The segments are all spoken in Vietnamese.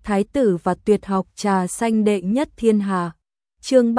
Thái tử và tuyệt học trà xanh đệ nhất thiên hạ. Chương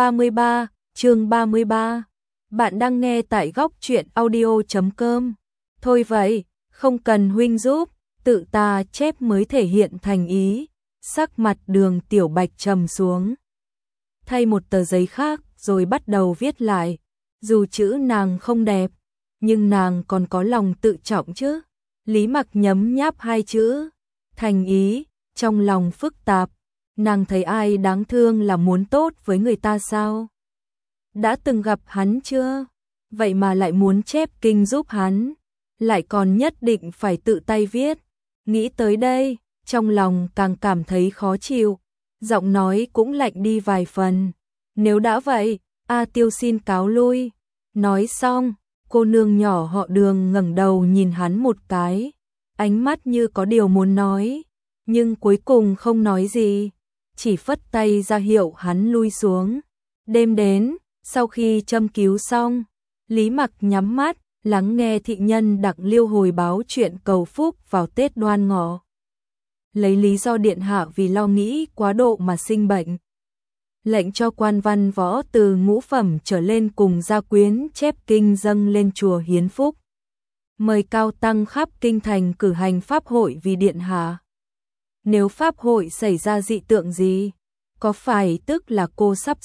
33. Bạn đang nghe tại góc truyện audio.com. Thôi vậy, không cần huynh giúp, tự ta chép mới thể hiện thành ý. Sắc mặt Đường Tiểu Bạch trầm xuống. Thay một tờ giấy khác rồi bắt đầu viết lại. Dù chữ nàng không đẹp, nhưng nàng còn có lòng tự trọng chứ. Lý Mặc nhấm nháp hai chữ thành ý, trong lòng phức tạp. Nàng thấy ai đáng thương là muốn tốt với người ta sao? Đã từng gặp hắn chưa? Vậy mà lại muốn chép kinh giúp hắn, lại còn nhất định phải tự tay viết. Nghĩ tới đây, trong lòng càng cảm thấy khó chịu, giọng nói cũng lạnh đi vài phần. Nếu đã vậy, A Tiêu xin cáo lui. Nói xong, cô nương nhỏ họ Đường ngẩng đầu nhìn hắn một cái, ánh mắt như có điều muốn nói, nhưng cuối cùng không nói gì, chỉ phất tay ra hiệu hắn lui xuống. Đêm đến, sau khi châm cứu xong, Lý Mặc nhắm mắt, lắng nghe thị nhân Đặng Liêu hồi báo chuyện cầu phúc vào Tết Đoan Ngọ. Lấy lý do điện hạ vì lo nghĩ quá độ mà sinh bệnh, lệnh cho quan văn võ từ ngũ phẩm trở lên cùng gia quyến chép kinh dâng lên chùa hiến phúc. Mời cao tăng khắp kinh thành cử hành pháp hội vì điện hạ. Nếu pháp hội xảy ra dị tượng gì, có phải tức là cô sắp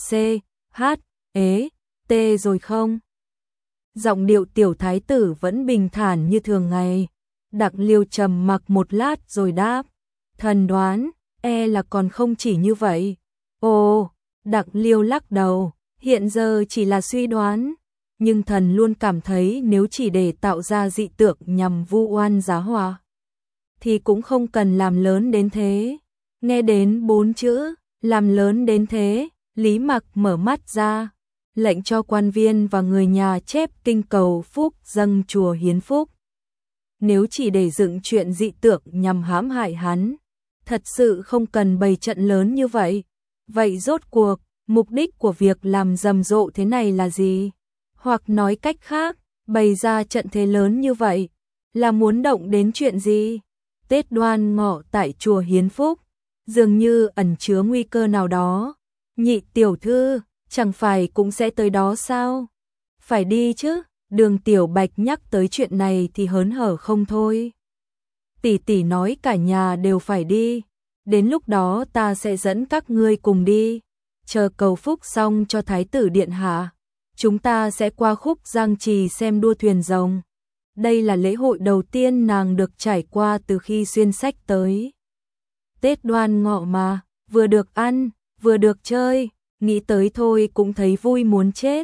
CHT rồi không? Giọng điệu tiểu thái tử vẫn bình thản như thường ngày. Đặng Liêu trầm mặc một lát rồi đáp, thần đoán, là còn không chỉ như vậy. Ồ, Đặng Liêu lắc đầu, hiện giờ chỉ là suy đoán, nhưng thần luôn cảm thấy nếu chỉ để tạo ra dị tượng nhằm vu oan giá họa, thì cũng không cần làm lớn đến thế. Nghe đến 4 chữ, làm lớn đến thế, Lý Mặc mở mắt ra, lệnh cho quan viên và người nhà chép kinh cầu phúc dâng chùa hiến phúc. Nếu chỉ để dựng chuyện dị tượng nhằm hãm hại hắn, thật sự không cần bày trận lớn như vậy. Vậy rốt cuộc, mục đích của việc làm rầm rộ thế này là gì? Hoặc nói cách khác, bày ra trận thế lớn như vậy, là muốn động đến chuyện gì? Tết Đoan Ngọ tại chùa hiến phúc, dường như ẩn chứa nguy cơ nào đó. Nhị tiểu thư, chẳng phải cũng sẽ tới đó sao? Phải đi chứ. Đường Tiểu Bạch nhắc tới chuyện này thì hớn hở không thôi. Tỷ tỷ nói cả nhà đều phải đi, đến lúc đó ta sẽ dẫn các ngươi cùng đi. Chờ cầu phúc xong cho thái tử điện hạ, chúng ta sẽ qua khúc Giang Trì xem đua thuyền rồng. Đây là lễ hội đầu tiên nàng được trải qua từ khi xuyên sách tới. Tết Đoan Ngọ mà, vừa được ăn, vừa được chơi, nghĩ tới thôi cũng thấy vui muốn chết.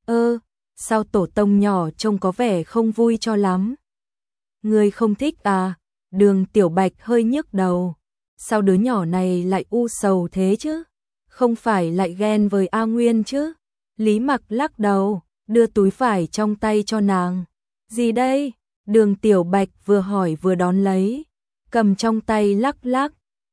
Sao tổ tông nhỏ trông có vẻ không vui cho lắm? Người không thích à? Đường Tiểu Bạch hơi nhức đầu. Sao đứa nhỏ này lại u sầu thế chứ? Không phải lại ghen với A Nguyên chứ? Lý Mặc lắc đầu, đưa túi vải trong tay cho nàng. Gì đây? Đường Tiểu Bạch vừa hỏi vừa đón lấy, cầm trong tay lắc lắc.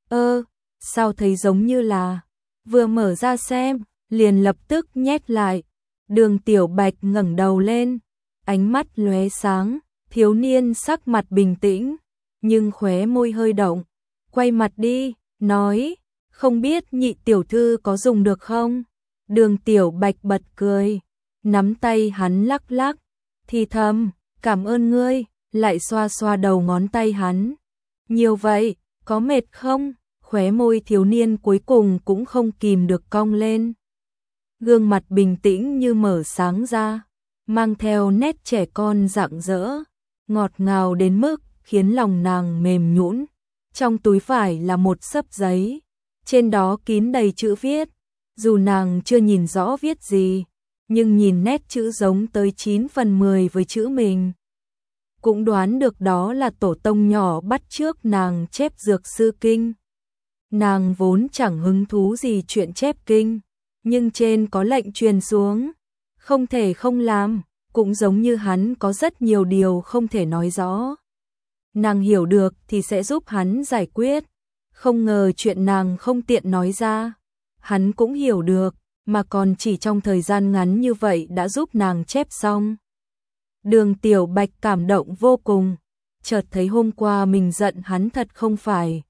Sao thấy giống như là... Vừa mở ra xem, liền lập tức nhét lại. Đường Tiểu Bạch ngẩng đầu lên, ánh mắt lóe sáng, thiếu niên sắc mặt bình tĩnh, nhưng khóe môi hơi động, quay mặt đi, nói, không biết nhị tiểu thư có dùng được không? Đường Tiểu Bạch bật cười, nắm tay hắn lắc lắc, thì thầm, cảm ơn ngươi, lại xoa xoa đầu ngón tay hắn. Nhiều vậy, có mệt không? Khóe môi thiếu niên cuối cùng cũng không kìm được cong lên. Gương mặt bình tĩnh như mở sáng ra, mang theo nét trẻ con rạng rỡ, ngọt ngào đến mức khiến lòng nàng mềm nhũn. Trong túi vải là một xấp giấy, trên đó kín đầy chữ viết, dù nàng chưa nhìn rõ viết gì, nhưng nhìn nét chữ giống tới 9 phần 10 với chữ mình. Cũng đoán được đó là tổ tông nhỏ bắt chước nàng chép dược sư kinh. Nàng vốn chẳng hứng thú gì chuyện chép kinh, nhưng trên có lệnh truyền xuống, không thể không làm, cũng giống như hắn có rất nhiều điều không thể nói rõ. Nàng hiểu được thì sẽ giúp hắn giải quyết, không ngờ chuyện nàng không tiện nói ra, hắn cũng hiểu được, mà còn chỉ trong thời gian ngắn như vậy đã giúp nàng chép xong. Đường Tiểu Bạch cảm động vô cùng, chợt thấy hôm qua mình giận hắn thật không phải.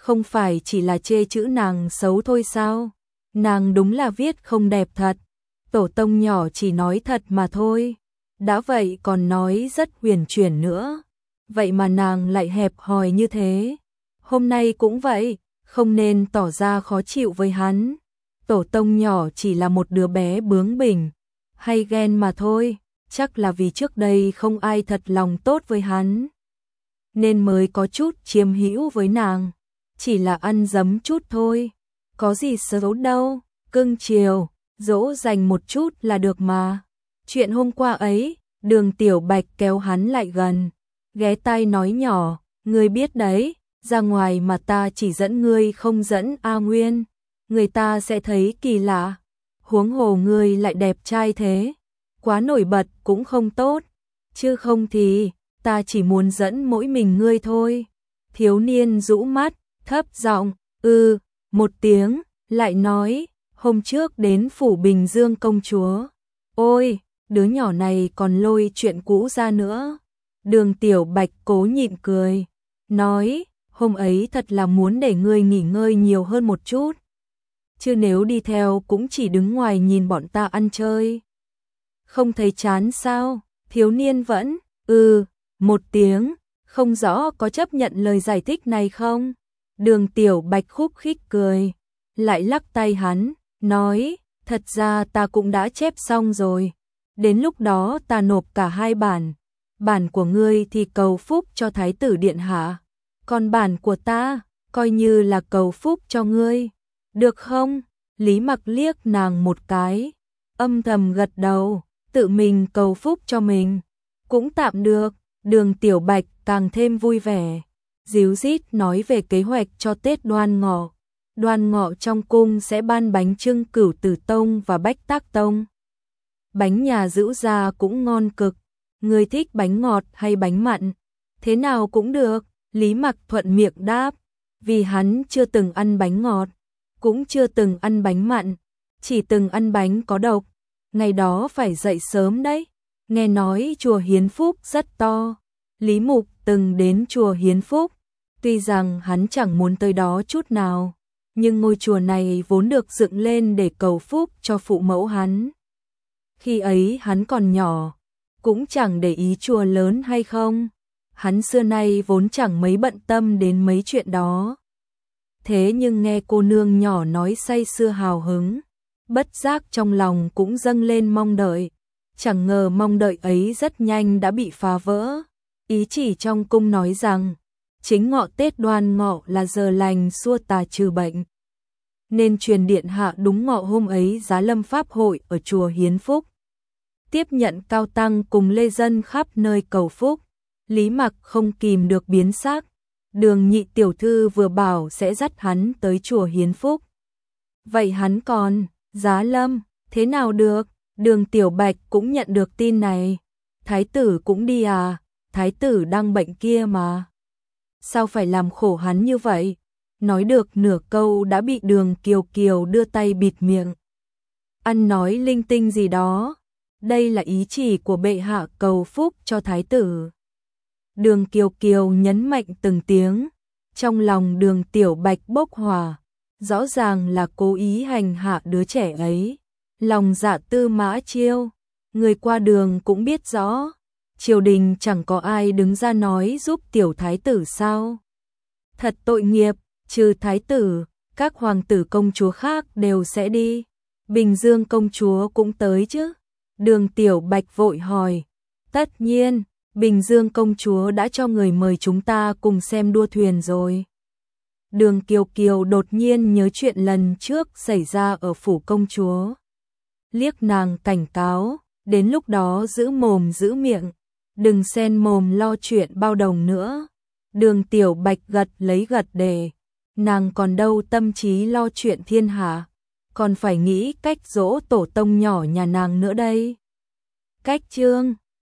không phải chỉ là chê chữ nàng xấu thôi sao? Nàng đúng là viết không đẹp thật. Tổ tông nhỏ chỉ nói thật mà thôi. Đã vậy còn nói rất huyền chuyển nữa. Vậy mà nàng lại hẹp hòi như thế. Hôm nay cũng vậy, không nên tỏ ra khó chịu với hắn. Tổ tông nhỏ chỉ là một đứa bé bướng bỉnh, hay ghen mà thôi, chắc là vì trước đây không ai thật lòng tốt với hắn, nên mới có chút chiếm hữu với nàng, chỉ là ăn dấm chút thôi, có gì xấu đâu, cưng chiều, dỗ dành một chút là được mà. Chuyện hôm qua ấy, Đường Tiểu Bạch kéo hắn lại gần, ghé tai nói nhỏ, ngươi biết đấy, ra ngoài mà ta chỉ dẫn ngươi không dẫn A Nguyên, người ta sẽ thấy kỳ lạ, huống hồ ngươi lại đẹp trai thế, quá nổi bật cũng không tốt, chứ không thì ta chỉ muốn dẫn mỗi mình ngươi thôi. Thiếu niên rũ mắt, thấp giọng, một tiếng, lại nói, hôm trước đến phủ Bình Dương công chúa. Ôi, đứa nhỏ này còn lôi chuyện cũ ra nữa. Đường Tiểu Bạch cố nhịn cười, nói, hôm ấy thật là muốn để ngươi nghỉ ngơi nhiều hơn một chút. Chứ nếu đi theo cũng chỉ đứng ngoài nhìn bọn ta ăn chơi. Không thấy chán sao? Thiếu niên vẫn, một tiếng, không rõ có chấp nhận lời giải thích này không? Đường Tiểu Bạch khúc khích cười, lại lắc tay hắn, nói, thật ra ta cũng đã chép xong rồi. Đến lúc đó ta nộp cả hai bản. Bản của ngươi thì cầu phúc cho Thái tử Điện Hạ. Còn bản của ta, coi như là cầu phúc cho ngươi. Được không? Lý Mặc liếc nàng một cái, âm thầm gật đầu, tự mình cầu phúc cho mình. Cũng tạm được. Đường Tiểu Bạch càng thêm vui vẻ, díu dít nói về kế hoạch cho Tết Đoan Ngọ. Đoan Ngọ trong cung sẽ ban bánh chưng Cửu Tử Tông và Bách Tác Tông. Bánh nhà Dữu gia cũng ngon cực, ngươi thích bánh ngọt hay bánh mặn? Thế nào cũng được, Lý Mặc thuận miệng đáp, vì hắn chưa từng ăn bánh ngọt, cũng chưa từng ăn bánh mặn, chỉ từng ăn bánh có độc. Ngày đó phải dậy sớm đấy. Nghe nói chùa Hiến Phúc rất to. Lý Mục từng đến chùa Hiến Phúc, tuy rằng hắn chẳng muốn tới đó chút nào, nhưng ngôi chùa này vốn được dựng lên để cầu phúc cho phụ mẫu hắn. Khi ấy hắn còn nhỏ, cũng chẳng để ý chùa lớn hay không, hắn xưa nay vốn chẳng mấy bận tâm đến mấy chuyện đó. Thế nhưng nghe cô nương nhỏ nói say sưa hào hứng, bất giác trong lòng cũng dâng lên mong đợi. Chẳng ngờ mong đợi ấy rất nhanh đã bị phá vỡ. Ý chỉ trong cung nói rằng, chính ngọ Tết Đoan Ngọ là giờ lành xua tà trừ bệnh. Nên truyền điện hạ đúng ngọ hôm ấy giá lâm pháp hội ở chùa Hiến Phúc. Tiếp nhận cao tăng cùng lê dân khắp nơi cầu phúc. Lý Mặc không kìm được biến sắc. Đường nhị tiểu thư vừa bảo sẽ dắt hắn tới chùa Hiến Phúc. Vậy hắn còn, giá lâm, thế nào được? Đường Tiểu Bạch cũng nhận được tin này. Thái tử cũng đi à? Thái tử đang bệnh kia mà. Sao phải làm khổ hắn như vậy? Nói được nửa câu đã bị Đường Kiều Kiều đưa tay bịt miệng. Ăn nói linh tinh gì đó. Đây là ý chỉ của bệ hạ cầu phúc cho thái tử. Đường Kiều Kiều nhấn mạnh từng tiếng. Trong lòng Đường Tiểu Bạch bốc hỏa. Rõ ràng là cố ý hành hạ đứa trẻ ấy. Lòng dạ Tư Mã Chiêu, người qua đường cũng biết rõ, triều đình chẳng có ai đứng ra nói giúp tiểu thái tử sao? Thật tội nghiệp, trừ thái tử, các hoàng tử công chúa khác đều sẽ đi. Bình Dương công chúa cũng tới chứ? Đường Tiểu Bạch vội hỏi. Tất nhiên, Bình Dương công chúa đã cho người mời chúng ta cùng xem đua thuyền rồi. Đường Kiều Kiều đột nhiên nhớ chuyện lần trước xảy ra ở phủ công chúa. Liếc nàng cảnh cáo, đến lúc đó giữ mồm giữ miệng, đừng xen mồm lo chuyện bao đồng nữa. Đường Tiểu Bạch gật lấy gật để, nàng còn đâu tâm trí lo chuyện thiên hạ, còn phải nghĩ cách dỗ tổ tông nhỏ nhà nàng nữa đây. Cách chương